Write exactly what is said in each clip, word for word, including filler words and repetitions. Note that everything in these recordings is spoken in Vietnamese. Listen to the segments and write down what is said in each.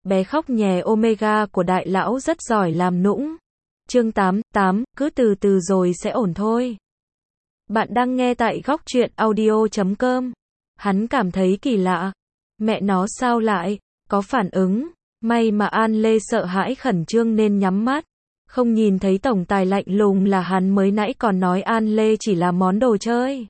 bé khóc nhè Omega của đại lão rất giỏi làm nũng. Chương tám, tám, cứ từ từ rồi sẽ ổn thôi. Bạn đang nghe tại góc truyện audio chấm com. Hắn cảm thấy kỳ lạ. Mẹ nó sao lại có phản ứng? May mà An Lê sợ hãi khẩn trương nên nhắm mắt. Không nhìn thấy tổng tài lạnh lùng là hắn mới nãy còn nói An Lê chỉ là món đồ chơi.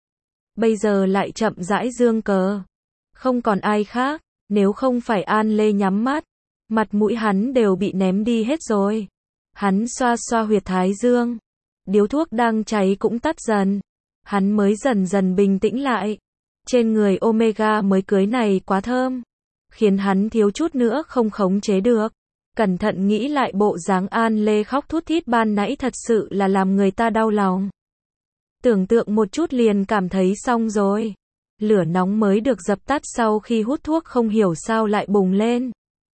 Bây giờ lại chậm rãi giương cờ. Không còn ai khác, nếu không phải An Lê nhắm mắt, mặt mũi hắn đều bị ném đi hết rồi. Hắn xoa xoa huyệt thái dương. Điếu thuốc đang cháy cũng tắt dần. Hắn mới dần dần bình tĩnh lại. Trên người Omega mới cưới này quá thơm. Khiến hắn thiếu chút nữa không khống chế được. Cẩn thận nghĩ lại bộ dáng An Lê khóc thút thít ban nãy thật sự là làm người ta đau lòng. Tưởng tượng một chút liền cảm thấy xong rồi. Lửa nóng mới được dập tắt sau khi hút thuốc không hiểu sao lại bùng lên.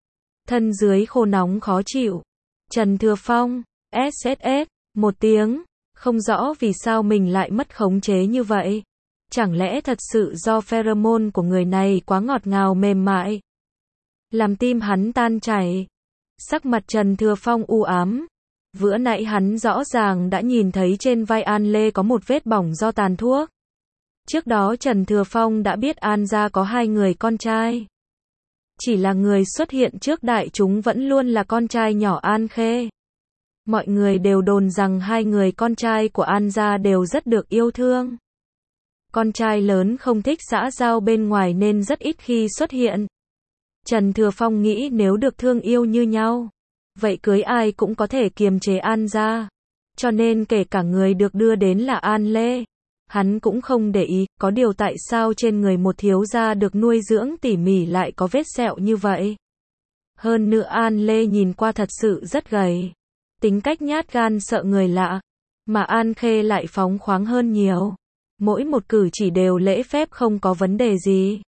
Thân dưới khô nóng khó chịu. Trần Thừa Phong, ét ét ét, một tiếng, không rõ vì sao mình lại mất khống chế như vậy. Chẳng lẽ thật sự do pheromone của người này quá ngọt ngào mềm mại, làm tim hắn tan chảy. Sắc mặt Trần Thừa Phong u ám. Vừa nãy hắn rõ ràng đã nhìn thấy trên vai An Lê có một vết bỏng do tàn thuốc. Trước đó Trần Thừa Phong đã biết An gia có hai người con trai. Chỉ là người xuất hiện trước đại chúng vẫn luôn là con trai nhỏ An Khê. Mọi người đều đồn rằng hai người con trai của An gia đều rất được yêu thương. Con trai lớn không thích xã giao bên ngoài nên rất ít khi xuất hiện. Trần Thừa Phong nghĩ nếu được thương yêu như nhau, vậy cưới ai cũng có thể kiềm chế An gia. Cho nên kể cả người được đưa đến là An Lê, hắn cũng không để ý. Có điều tại sao trên người một thiếu gia được nuôi dưỡng tỉ mỉ lại có vết sẹo như vậy? Hơn nữa An Lê nhìn qua thật sự rất gầy. Tính cách nhát gan sợ người lạ. Mà An Khê lại phóng khoáng hơn nhiều. Mỗi một cử chỉ đều lễ phép không có vấn đề gì.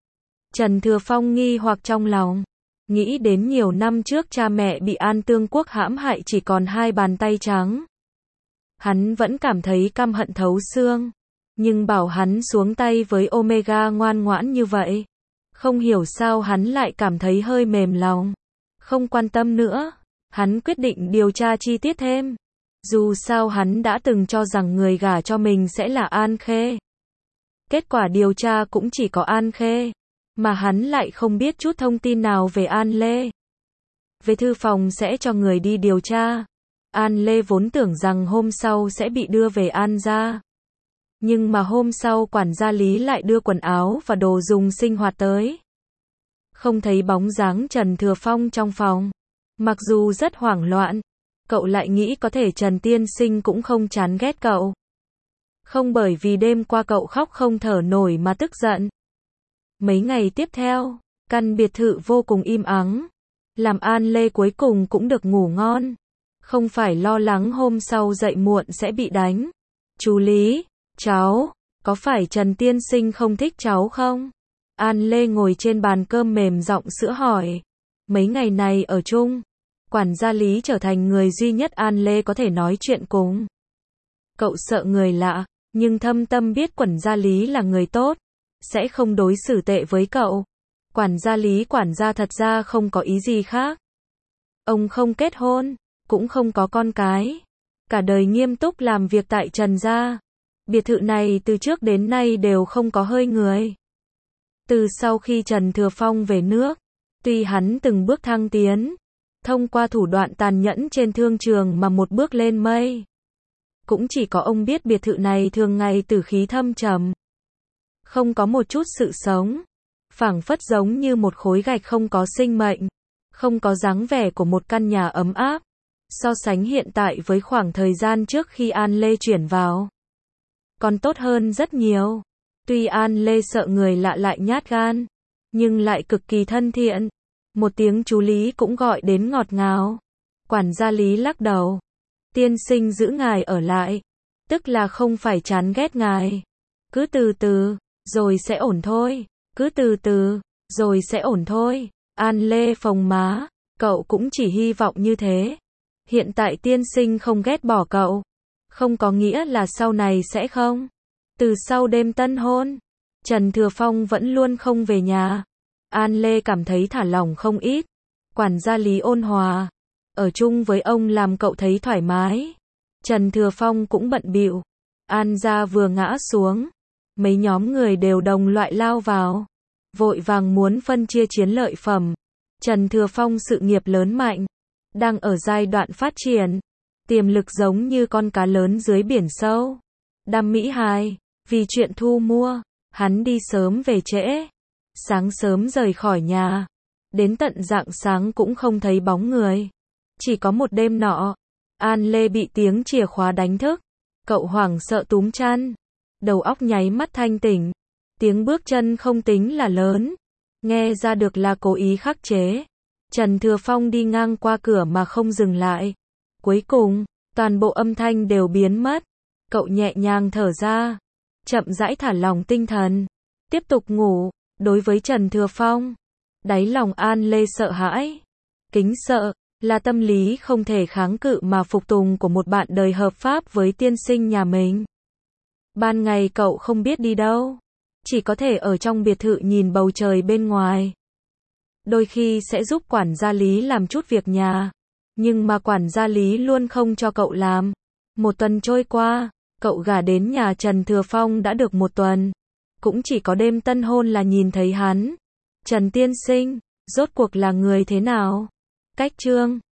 Trần Thừa Phong nghi hoặc trong lòng. Nghĩ đến nhiều năm trước cha mẹ bị An Tương Quốc hãm hại chỉ còn hai bàn tay trắng. Hắn vẫn cảm thấy căm hận thấu xương. Nhưng bảo hắn xuống tay với Omega ngoan ngoãn như vậy. Không hiểu sao hắn lại cảm thấy hơi mềm lòng. Không quan tâm nữa. Hắn quyết định điều tra chi tiết thêm. Dù sao hắn đã từng cho rằng người gả cho mình sẽ là An Khê. Kết quả điều tra cũng chỉ có An Khê. Mà hắn lại không biết chút thông tin nào về An Lê. Về thư phòng sẽ cho người đi điều tra. An Lê vốn tưởng rằng hôm sau sẽ bị đưa về An gia. Nhưng mà hôm sau quản gia Lý lại đưa quần áo và đồ dùng sinh hoạt tới. Không thấy bóng dáng Trần Thừa Phong trong phòng. Mặc dù rất hoảng loạn, cậu lại nghĩ có thể Trần tiên sinh cũng không chán ghét cậu. Không bởi vì đêm qua cậu khóc không thở nổi mà tức giận. Mấy ngày tiếp theo, căn biệt thự vô cùng im ắng. Làm An Lê cuối cùng cũng được ngủ ngon. Không phải lo lắng hôm sau dậy muộn sẽ bị đánh. Chú Lý, cháu, có phải Trần tiên sinh không thích cháu không? An Lê ngồi trên bàn cơm mềm giọng sữa hỏi. Mấy ngày này ở chung, quản gia Lý trở thành người duy nhất An Lê có thể nói chuyện cùng. Cậu sợ người lạ, nhưng thâm tâm biết quản gia Lý là người tốt, sẽ không đối xử tệ với cậu. Quản gia Lý quản gia thật ra không có ý gì khác. Ông không kết hôn, cũng không có con cái. Cả đời nghiêm túc làm việc tại Trần gia. Biệt thự này từ trước đến nay đều không có hơi người. Từ sau khi Trần Thừa Phong về nước, tuy hắn từng bước thăng tiến, thông qua thủ đoạn tàn nhẫn trên thương trường mà một bước lên mây. Cũng chỉ có ông biết biệt thự này thường ngày tử khí thâm trầm. Không có một chút sự sống. Phảng phất giống như một khối gạch không có sinh mệnh. Không có dáng vẻ của một căn nhà ấm áp. So sánh hiện tại với khoảng thời gian trước khi An Lê chuyển vào, còn tốt hơn rất nhiều. Tuy An Lê sợ người lạ lại nhát gan, nhưng lại cực kỳ thân thiện. Một tiếng chú Lý cũng gọi đến ngọt ngào. Quản gia Lý lắc đầu. Tiên sinh giữ ngài ở lại. Tức là không phải chán ghét ngài. Cứ từ từ, rồi sẽ ổn thôi. Cứ từ từ, rồi sẽ ổn thôi. An Lê phồng má. Cậu cũng chỉ hy vọng như thế. Hiện tại tiên sinh không ghét bỏ cậu. Không có nghĩa là sau này sẽ không. Từ sau đêm tân hôn, Trần Thừa Phong vẫn luôn không về nhà. An Lê cảm thấy thả lỏng không ít. Quản gia Lý ôn hòa. Ở chung với ông làm cậu thấy thoải mái. Trần Thừa Phong cũng bận bịu. An gia vừa ngã xuống. Mấy nhóm người đều đồng loại lao vào. Vội vàng muốn phân chia chiến lợi phẩm. Trần Thừa Phong sự nghiệp lớn mạnh. Đang ở giai đoạn phát triển. Tiềm lực giống như con cá lớn dưới biển sâu. Đam mỹ hài. Vì chuyện thu mua. Hắn đi sớm về trễ. Sáng sớm rời khỏi nhà. Đến tận rạng sáng cũng không thấy bóng người. Chỉ có một đêm nọ. An Lê bị tiếng chìa khóa đánh thức. Cậu hoảng sợ túm chăn. Đầu óc nháy mắt thanh tỉnh. Tiếng bước chân không tính là lớn. Nghe ra được là cố ý khắc chế. Trần Thừa Phong đi ngang qua cửa mà không dừng lại. Cuối cùng, toàn bộ âm thanh đều biến mất. Cậu nhẹ nhàng thở ra. Chậm rãi thả lỏng tinh thần. Tiếp tục ngủ. Đối với Trần Thừa Phong, đáy lòng An Lê sợ hãi. Kính sợ, là tâm lý không thể kháng cự mà phục tùng của một bạn đời hợp pháp với tiên sinh nhà mình. Ban ngày cậu không biết đi đâu. Chỉ có thể ở trong biệt thự nhìn bầu trời bên ngoài. Đôi khi sẽ giúp quản gia Lý làm chút việc nhà. Nhưng mà quản gia Lý luôn không cho cậu làm. Một tuần trôi qua, cậu gả đến nhà Trần Thừa Phong đã được một tuần. Cũng chỉ có đêm tân hôn là nhìn thấy hắn. Trần tiên sinh, rốt cuộc là người thế nào? Cách chương